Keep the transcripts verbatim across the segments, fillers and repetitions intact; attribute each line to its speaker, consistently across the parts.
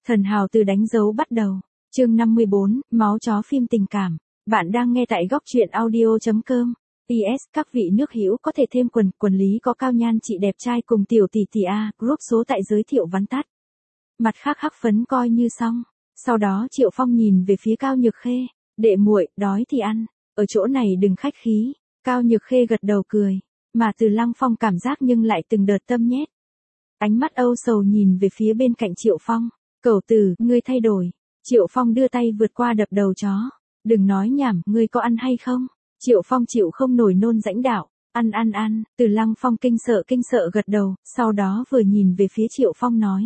Speaker 1: Thần hào từ đánh dấu bắt đầu. Chương năm mươi bốn, máu chó phim tình cảm. Bạn đang nghe tại góc truyện audio chấm com. pê ét các vị nước hữu có thể thêm quần, quần lý có Cao Nhan chị đẹp trai cùng tiểu tỷ tỷ A, group số tại giới thiệu vắn tắt. Mặt khác hắc phấn coi như xong. Sau đó Triệu Phong nhìn về phía Cao Nhược Khê, đệ muội, đói thì ăn, ở chỗ này đừng khách khí. Cao Nhược Khê gật đầu cười, mà Từ Lăng Phong cảm giác nhưng lại từng đợt tâm nhét. Ánh mắt âu sầu nhìn về phía bên cạnh Triệu Phong, cẩu tử, ngươi thay đổi. Triệu Phong đưa tay vượt qua đập đầu chó, đừng nói nhảm, ngươi có ăn hay không? Triệu Phong chịu không nổi nôn rãnh đạo, ăn ăn ăn. Từ Lăng Phong kinh sợ kinh sợ gật đầu, sau đó vừa nhìn về phía Triệu Phong nói.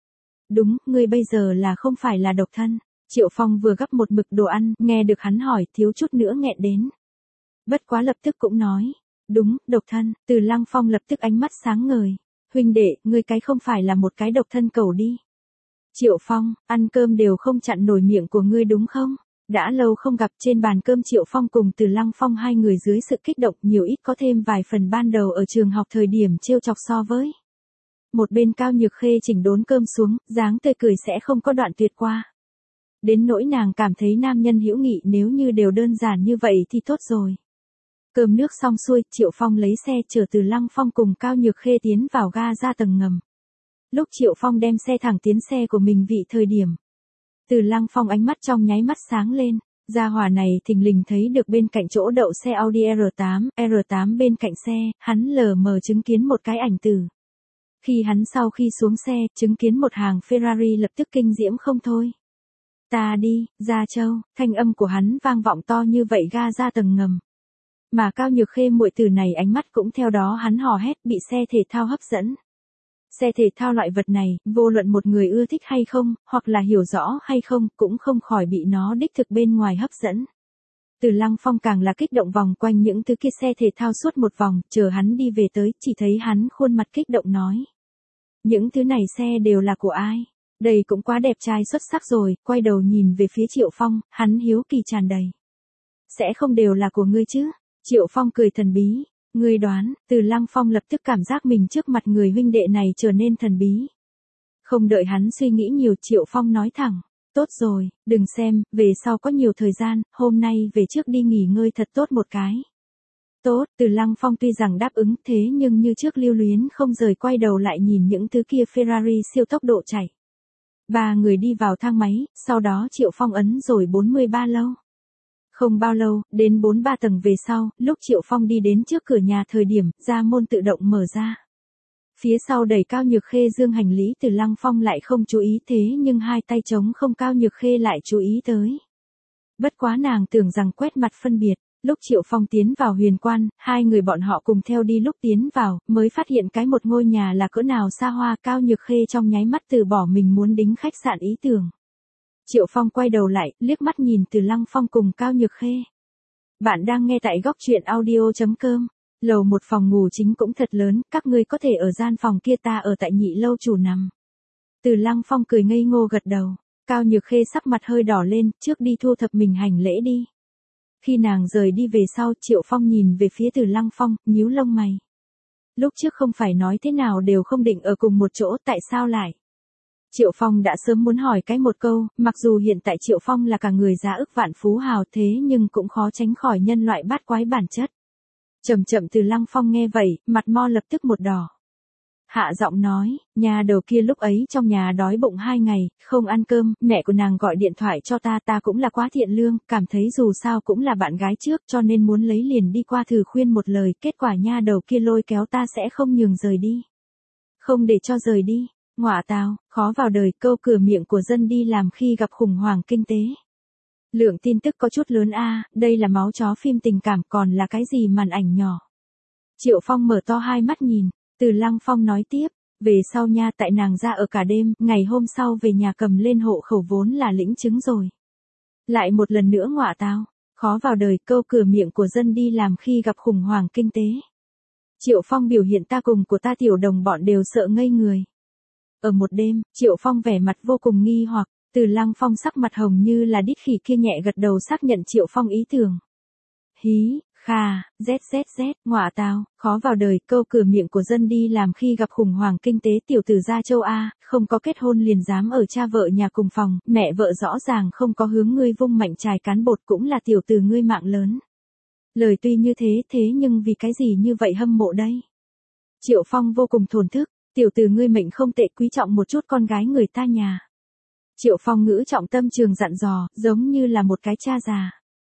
Speaker 1: Đúng, ngươi bây giờ là không phải là độc thân. Triệu Phong vừa gắp một mực đồ ăn, nghe được hắn hỏi, thiếu chút nữa nghẹn đến. Bất quá lập tức cũng nói, đúng, độc thân. Từ Lăng Phong lập tức ánh mắt sáng ngời, huynh đệ, ngươi cái không phải là một cái độc thân cẩu đi. Triệu Phong, ăn cơm đều không chặn nổi miệng của ngươi đúng không? Đã lâu không gặp. Trên bàn cơm Triệu Phong cùng Từ Lăng Phong hai người dưới sự kích động nhiều ít có thêm vài phần ban đầu ở trường học thời điểm trêu chọc so với. Một bên Cao Nhược Khê chỉnh đốn cơm xuống, dáng tươi cười sẽ không có đoạn tuyệt qua. Đến nỗi nàng cảm thấy nam nhân hữu nghị nếu như đều đơn giản như vậy thì tốt rồi. Cơm nước xong xuôi, Triệu Phong lấy xe chở Từ Lăng Phong cùng Cao Nhược Khê tiến vào ga ra tầng ngầm. Lúc Triệu Phong đem xe thẳng tiến xe của mình vị thời điểm. Từ Lăng Phong ánh mắt trong nháy mắt sáng lên, gia hỏa này thình lình thấy được bên cạnh chỗ đậu xe Audi R tám, R tám bên cạnh xe, hắn lờ mờ chứng kiến một cái ảnh tử. Khi hắn sau khi xuống xe, chứng kiến một hàng Ferrari lập tức kinh diễm không thôi. Ta đi, Gia Châu, thanh âm của hắn vang vọng to như vậy ga ra tầng ngầm. Mà Cao Nhược Khê muội tử này ánh mắt cũng theo đó hắn hò hét bị xe thể thao hấp dẫn. Xe thể thao loại vật này, vô luận một người ưa thích hay không, hoặc là hiểu rõ hay không, cũng không khỏi bị nó đích thực bên ngoài hấp dẫn. Từ Lăng Phong càng là kích động vòng quanh những thứ kia xe thể thao suốt một vòng, chờ hắn đi về tới, chỉ thấy hắn khuôn mặt kích động nói. Những thứ này xe đều là của ai? Đây cũng quá đẹp trai xuất sắc rồi. Quay đầu nhìn về phía Triệu Phong, hắn hiếu kỳ tràn đầy. Sẽ không đều là của ngươi chứ? Triệu Phong cười thần bí. Ngươi đoán. Từ Lăng Phong lập tức cảm giác mình trước mặt người huynh đệ này trở nên thần bí. Không đợi hắn suy nghĩ nhiều, Triệu Phong nói thẳng. Tốt rồi, đừng xem, về sau có nhiều thời gian, hôm nay về trước đi nghỉ ngơi thật tốt một cái. Tốt. Từ Lăng Phong tuy rằng đáp ứng thế nhưng như trước lưu luyến không rời quay đầu lại nhìn những thứ kia Ferrari siêu tốc độ chạy. Ba người đi vào thang máy, sau đó Triệu Phong ấn rồi bốn mươi ba lâu. Không bao lâu, đến bốn mươi ba tầng về sau, lúc Triệu Phong đi đến trước cửa nhà thời điểm, ra môn tự động mở ra. Phía sau đẩy Cao Nhược Khê dương hành lý. Từ Lăng Phong lại không chú ý thế nhưng hai tay trống không, Cao Nhược Khê lại chú ý tới. Bất quá nàng tưởng rằng quét mặt phân biệt. Lúc Triệu Phong tiến vào huyền quan, hai người bọn họ cùng theo đi lúc tiến vào, mới phát hiện cái một ngôi nhà là cỡ nào xa hoa. Cao Nhược Khê trong nháy mắt từ bỏ mình muốn đính khách sạn ý tưởng. Triệu Phong quay đầu lại, liếc mắt nhìn Từ Lăng Phong cùng Cao Nhược Khê. Bạn đang nghe tại góc truyện audio chấm com. Lầu một phòng ngủ chính cũng thật lớn, các ngươi có thể ở gian phòng kia, ta ở tại nhị lâu chủ nằm. Từ Lăng Phong cười ngây ngô gật đầu. Cao Nhược Khê sắc mặt hơi đỏ lên, trước đi thu thập mình hành lễ đi. Khi nàng rời đi về sau, Triệu Phong nhìn về phía Từ Lăng Phong, nhíu lông mày. Lúc trước không phải nói thế nào đều không định ở cùng một chỗ, tại sao lại? Triệu Phong đã sớm muốn hỏi cái một câu, mặc dù hiện tại Triệu Phong là cả người giá ức vạn phú hào thế nhưng cũng khó tránh khỏi nhân loại bát quái bản chất. Chậm chậm Từ Lăng Phong nghe vậy, mặt mo lập tức một đỏ. Hạ giọng nói, nhà đầu kia lúc ấy trong nhà đói bụng hai ngày, không ăn cơm, mẹ của nàng gọi điện thoại cho ta, ta cũng là quá thiện lương, cảm thấy dù sao cũng là bạn gái trước cho nên muốn lấy liền đi qua thử khuyên một lời, kết quả nha đầu kia lôi kéo ta sẽ không nhường rời đi. Không để cho rời đi, ngọa tào, khó vào đời, câu cửa miệng của dân đi làm khi gặp khủng hoảng kinh tế. Lượng tin tức có chút lớn a, đây là máu chó phim tình cảm còn là cái gì màn ảnh nhỏ. Triệu Phong mở to hai mắt nhìn. Từ Lăng Phong nói tiếp, về sau nha tại nàng ra ở cả đêm, ngày hôm sau về nhà cầm lên hộ khẩu vốn là lĩnh chứng rồi. Lại một lần nữa ngọa tào, khó vào đời, câu cửa miệng của dân đi làm khi gặp khủng hoảng kinh tế. Triệu Phong biểu hiện ta cùng của ta tiểu đồng bọn đều sợ ngây người. Ở một đêm, Triệu Phong vẻ mặt vô cùng nghi hoặc, Từ Lăng Phong sắc mặt hồng như là đít khỉ kia nhẹ gật đầu xác nhận Triệu Phong ý tưởng. Hí, Kha, zzz, ngọa tào, khó vào đời, câu cửa miệng của dân đi làm khi gặp khủng hoảng kinh tế tiểu tử gia châu A, không có kết hôn liền dám ở cha vợ nhà cùng phòng, mẹ vợ rõ ràng không có hướng ngươi vung mạnh chài cán bột cũng là tiểu tử ngươi mạng lớn. Lời tuy như thế thế nhưng vì cái gì như vậy hâm mộ đây? Triệu Phong vô cùng thổn thức, tiểu tử ngươi mệnh không tệ, quý trọng một chút con gái người ta nhà. Triệu Phong ngữ trọng tâm trường dặn dò, giống như là một cái cha già.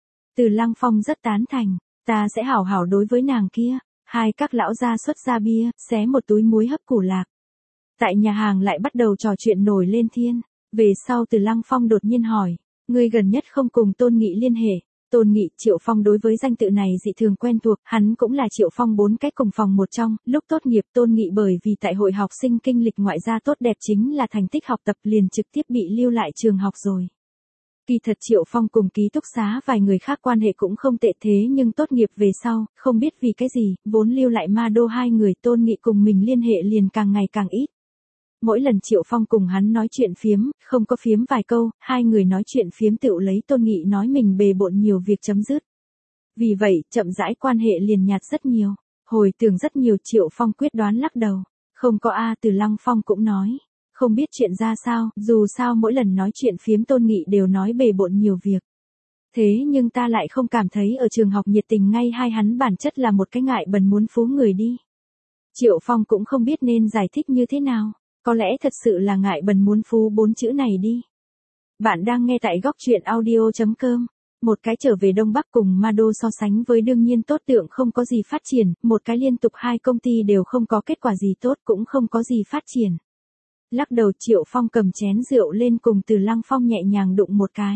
Speaker 1: Từ Lăng Phong rất tán thành, ta sẽ hảo hảo đối với nàng kia. Hai các lão gia xuất ra bia, xé một túi muối hấp củ lạc. Tại nhà hàng lại bắt đầu trò chuyện nổi lên thiên. Về sau Từ Lăng Phong đột nhiên hỏi, ngươi gần nhất không cùng Tôn Nghị liên hệ. Tôn Nghị, Triệu Phong đối với danh tự này dị thường quen thuộc, hắn cũng là Triệu Phong bốn cái cùng phòng một trong, lúc tốt nghiệp Tôn Nghị bởi vì tại hội học sinh kinh lịch ngoại gia tốt đẹp chính là thành tích học tập liền trực tiếp bị lưu lại trường học rồi. Kỳ thật Triệu Phong cùng ký túc xá vài người khác quan hệ cũng không tệ thế nhưng tốt nghiệp về sau, không biết vì cái gì, vốn lưu lại ma đô hai người Tôn Nghị cùng mình liên hệ liền càng ngày càng ít. Mỗi lần Triệu Phong cùng hắn nói chuyện phiếm, không có phiếm vài câu, hai người nói chuyện phiếm tựu lấy Tôn Nghị nói mình bề bộn nhiều việc chấm dứt. Vì vậy, chậm rãi quan hệ liền nhạt rất nhiều. Hồi tưởng rất nhiều Triệu Phong quyết đoán lắc đầu. Không có A. Từ Lăng Phong cũng nói. Không biết chuyện ra sao, dù sao mỗi lần nói chuyện phiếm Tôn Nghị đều nói bề bộn nhiều việc. Thế nhưng ta lại không cảm thấy ở trường học nhiệt tình ngay hai hắn bản chất là một cái ngại bần muốn phú người đi. Triệu Phong cũng không biết nên giải thích như thế nào. Có lẽ thật sự là ngại bần muốn phú bốn chữ này đi. Bạn đang nghe tại góc truyện audio chấm com. Một cái trở về Đông Bắc cùng Ma Đô so sánh với đương nhiên tốt tượng không có gì phát triển, một cái liên tục hai công ty đều không có kết quả gì tốt cũng không có gì phát triển. Lắc đầu Triệu Phong cầm chén rượu lên cùng Từ Lăng Phong nhẹ nhàng đụng một cái.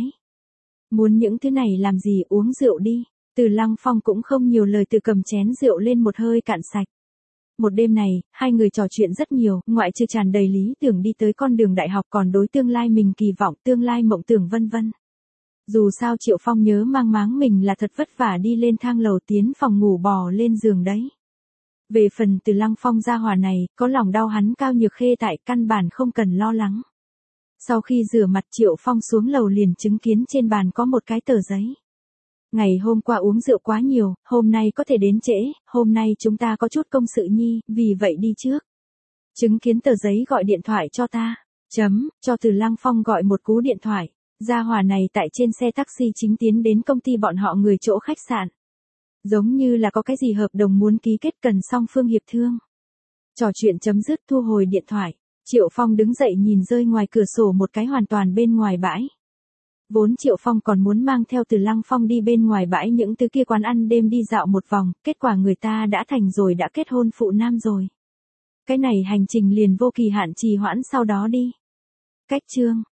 Speaker 1: Muốn những thứ này làm gì uống rượu đi. Từ Lăng Phong cũng không nhiều lời từ cầm chén rượu lên một hơi cạn sạch. Một đêm này, hai người trò chuyện rất nhiều, ngoại trừ tràn đầy lý tưởng đi tới con đường đại học còn đối tương lai mình kỳ vọng, tương lai mộng tưởng vân vân. Dù sao Triệu Phong nhớ mang máng mình là thật vất vả đi lên thang lầu tiến phòng ngủ bò lên giường đấy. Về phần Từ Lăng Phong gia hỏa này, có lòng đau hắn Cao Nhược Khê tại căn bản không cần lo lắng. Sau khi rửa mặt Triệu Phong xuống lầu liền chứng kiến trên bàn có một cái tờ giấy. Ngày hôm qua uống rượu quá nhiều, hôm nay có thể đến trễ, hôm nay chúng ta có chút công sự nhi, vì vậy đi trước. Chứng kiến tờ giấy gọi điện thoại cho ta, chấm, cho Từ Lăng Phong gọi một cú điện thoại. Gia hỏa này tại trên xe taxi chính tiến đến công ty bọn họ người chỗ khách sạn. Giống như là có cái gì hợp đồng muốn ký kết cần song phương hiệp thương. Trò chuyện chấm dứt thu hồi điện thoại. Triệu Phong đứng dậy nhìn rơi ngoài cửa sổ một cái hoàn toàn bên ngoài bãi. Vốn Triệu Phong còn muốn mang theo Từ Lăng Phong đi bên ngoài bãi những thứ kia quán ăn đêm đi dạo một vòng, kết quả người ta đã thành rồi đã kết hôn phụ nam rồi. Cái này hành trình liền vô kỳ hạn trì hoãn sau đó đi. Cách chương